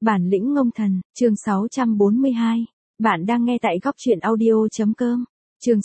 Bản lĩnh ngông thần, chương 642. Bạn đang nghe tại góc truyện audio.com. Chương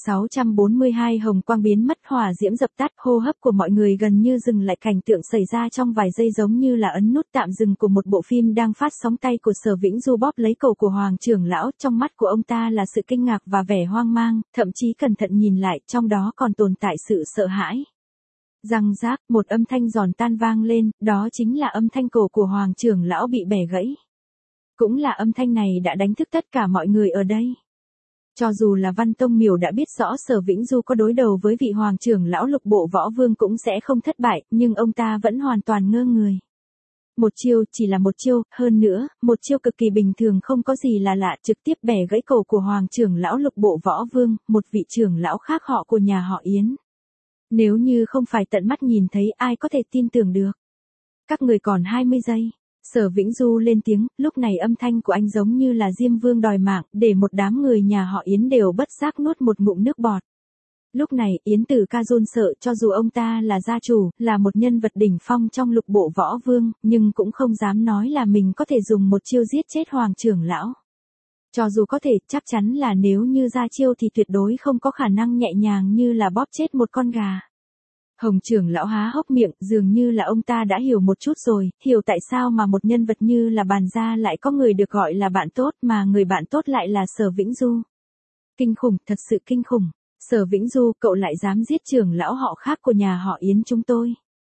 642 hồng quang biến mất, hỏa diễm dập tắt, hô hấp của mọi người gần như dừng lại, cảnh tượng xảy ra trong vài giây giống như là ấn nút tạm dừng của một bộ phim đang phát sóng. Tay của Sở Vĩnh Du bóp lấy cổ của Hoàng trưởng lão, trong mắt của ông ta là sự kinh ngạc và vẻ hoang mang, thậm chí cẩn thận nhìn lại, trong đó còn tồn tại sự sợ hãi. Răng rác, một âm thanh giòn tan vang lên, đó chính là âm thanh cổ của Hoàng trưởng lão bị bẻ gãy. Cũng là âm thanh này đã đánh thức tất cả mọi người ở đây. Cho dù là Văn Tông Miểu đã biết rõ Sở Vĩnh Du có đối đầu với vị Hoàng trưởng lão Lục Bộ Võ Vương cũng sẽ không thất bại, nhưng ông ta vẫn hoàn toàn ngơ người. Một chiêu, chỉ là một chiêu, hơn nữa, một chiêu cực kỳ bình thường, không có gì là lạ, trực tiếp bẻ gãy cổ của Hoàng trưởng lão Lục Bộ Võ Vương, một vị trưởng lão khác họ của nhà họ Yến. Nếu như không phải tận mắt nhìn thấy, ai có thể tin tưởng được. Các người còn 20 giây. Sở Vĩnh Du lên tiếng, lúc này âm thanh của anh giống như là Diêm Vương đòi mạng, để một đám người nhà họ Yến đều bất giác nuốt một ngụm nước bọt. Lúc này, Yến Tử Ca run sợ, cho dù ông ta là gia chủ, là một nhân vật đỉnh phong trong Lục Bộ Võ Vương, nhưng cũng không dám nói là mình có thể dùng một chiêu giết chết Hoàng trưởng lão. Cho dù có thể, chắc chắn là nếu như ra chiêu thì tuyệt đối không có khả năng nhẹ nhàng như là bóp chết một con gà. Hồng trưởng lão há hốc miệng, dường như là ông ta đã hiểu một chút rồi, hiểu tại sao mà một nhân vật như là Bàn Gia lại có người được gọi là bạn tốt, mà người bạn tốt lại là Sở Vĩnh Du. Kinh khủng, thật sự kinh khủng. Sở Vĩnh Du, cậu lại dám giết trưởng lão họ khác của nhà họ Yến chúng tôi.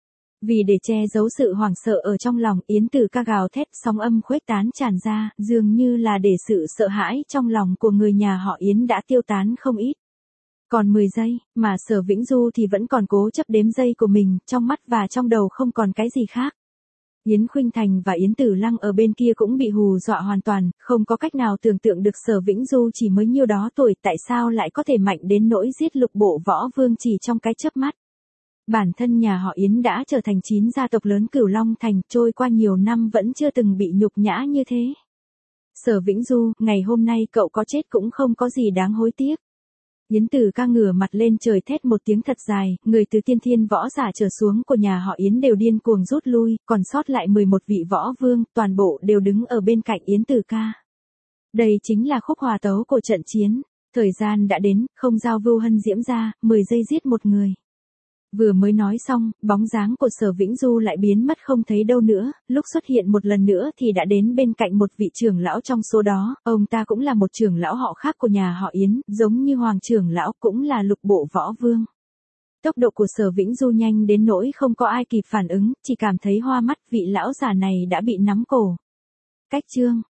Vì để che giấu sự hoảng sợ ở trong lòng, Yến Tử Ca gào thét, sóng âm khuếch tán tràn ra, dường như là để sự sợ hãi trong lòng của người nhà họ Yến đã tiêu tán không ít. Còn 10 giây, mà Sở Vĩnh Du thì vẫn còn cố chấp đếm giây của mình, trong mắt và trong đầu không còn cái gì khác. Yến Khuynh Thành và Yến Tử Lăng ở bên kia cũng bị hù dọa hoàn toàn, không có cách nào tưởng tượng được Sở Vĩnh Du chỉ mới nhiêu đó tuổi, tại sao lại có thể mạnh đến nỗi giết Lục Bộ Võ Vương chỉ trong cái chớp mắt. Bản thân nhà họ Yến đã trở thành 9 gia tộc lớn Cửu Long Thành, trôi qua nhiều năm vẫn chưa từng bị nhục nhã như thế. Sở Vĩnh Du, ngày hôm nay cậu có chết cũng không có gì đáng hối tiếc. Yến Tử Ca ngửa mặt lên trời thét một tiếng thật dài, người từ tiên thiên võ giả trở xuống của nhà họ Yến đều điên cuồng rút lui, còn sót lại 11 vị võ vương, toàn bộ đều đứng ở bên cạnh Yến Tử Ca. Đây chính là khúc hòa tấu của trận chiến. Thời gian đã đến, không giao Vưu Hân diễm ra, 10 giây giết một người. Vừa mới nói xong, bóng dáng của Sở Vĩnh Du lại biến mất không thấy đâu nữa, lúc xuất hiện một lần nữa thì đã đến bên cạnh một vị trưởng lão trong số đó, ông ta cũng là một trưởng lão họ khác của nhà họ Yến, giống như Hoàng trưởng lão, cũng là Lục Bộ Võ Vương. Tốc độ của Sở Vĩnh Du nhanh đến nỗi không có ai kịp phản ứng, chỉ cảm thấy hoa mắt, vị lão già này đã bị nắm cổ. Cách chương,